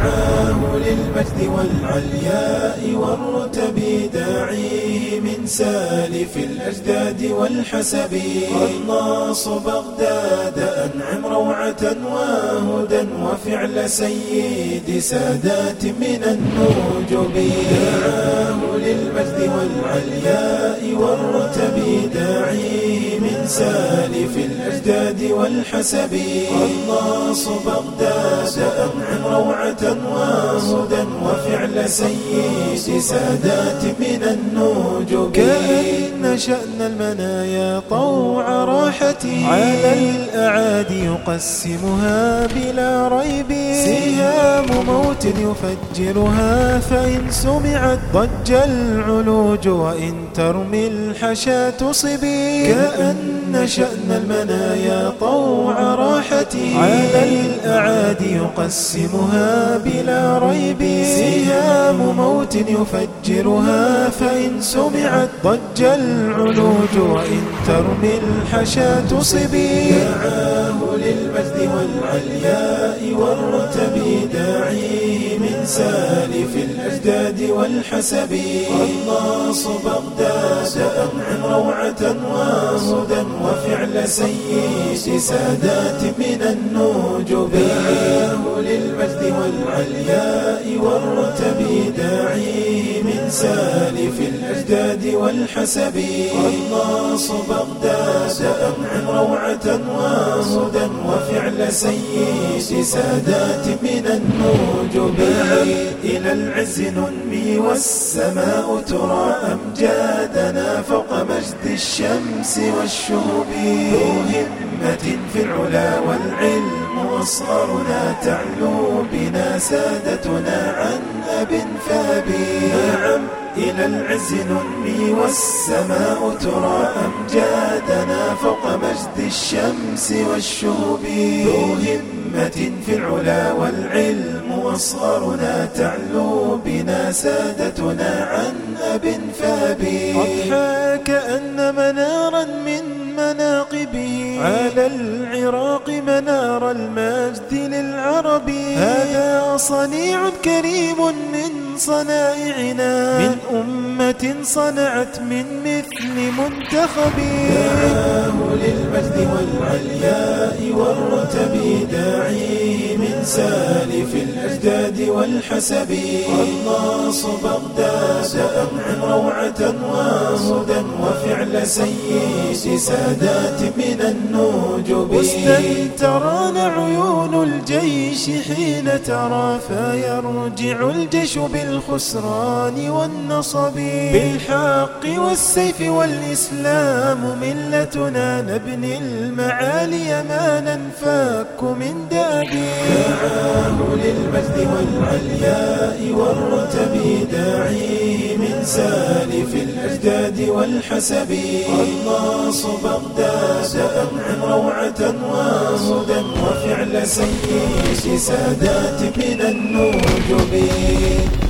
دعاه للمجد والعلياء والرتب، داعيه من سالف الأجداد والحسب. قناص بغداد أنعم روعة وهدى وفعل سيد سادات من النجب. دعاه للمجد والعلياء والرتب، داعيه من سالف الأجداد والحسب. قناص بغداد أنعم روعة وهدى وفعل سيد سادات من النجب. كأن شأن المنايا طوع راحتي، على الأعادي يقسمها بلا ريب. سهام موت يفجرها فإن سمعت ضج العلوج، وإن ترمي الحشا تصبي. كأن شأن المنايا طوع راحتي، على الأعادي يقسمها بلا ريب. سهام موت يفجرها فإن سمعت ضج العلوج، وإن ترمي الحشا تصبي. دعاه للمجد والعلياء والرتب، داعيه من سالف الأجداد والحسب. قناص بغداد أنعم روعة وهدى وفعل سيد سادات من النجب. دعاه للمجد والعلياء والرتب، داعيه من سالف الأجداد والحسب. قناص بغداد أنعم روعة وهدى وفعل سيد سادات من النجب. إلى العز ننمي والسماء ترى أمجادنا فوق مجد الشمس والشهب. ذو همة في العلا والعلم واصغرنا، تعلو بنا سادتنا عن أب فابي. نعم إلى العز ننمي والسماء ترى أمجادنا فوق مجد الشمس والشهب. ذو همة في العلا والعلم واصغرنا، تعلو بنا سادتنا عن أب فابي. أضحى كأن منارا من مناقبه، على العراق منار المجد للعرب. هذا صنيع كريم من صنائعنا، من أمة صنعت من مثل منتخب. دعاه للمجد والعلياء والرتب، داعيه من سالف الأجداد والحسب. قناص بغداد أنعم روعة وهدى وفعل سيد سادات من النجب. واستنتران عيون الجيش حين ترى، فيرجع الجيش بالخسران والنصب. بالحق والسيف والإسلام ملتنا، نبني المعالي ما ننفك من دابي. دعاه للمجد والعلياء والرتب، داعيه من سالف الأجداد والحسب. قناص بغداد أنعم روعة وهدى وفعل سيد سادات من النجب.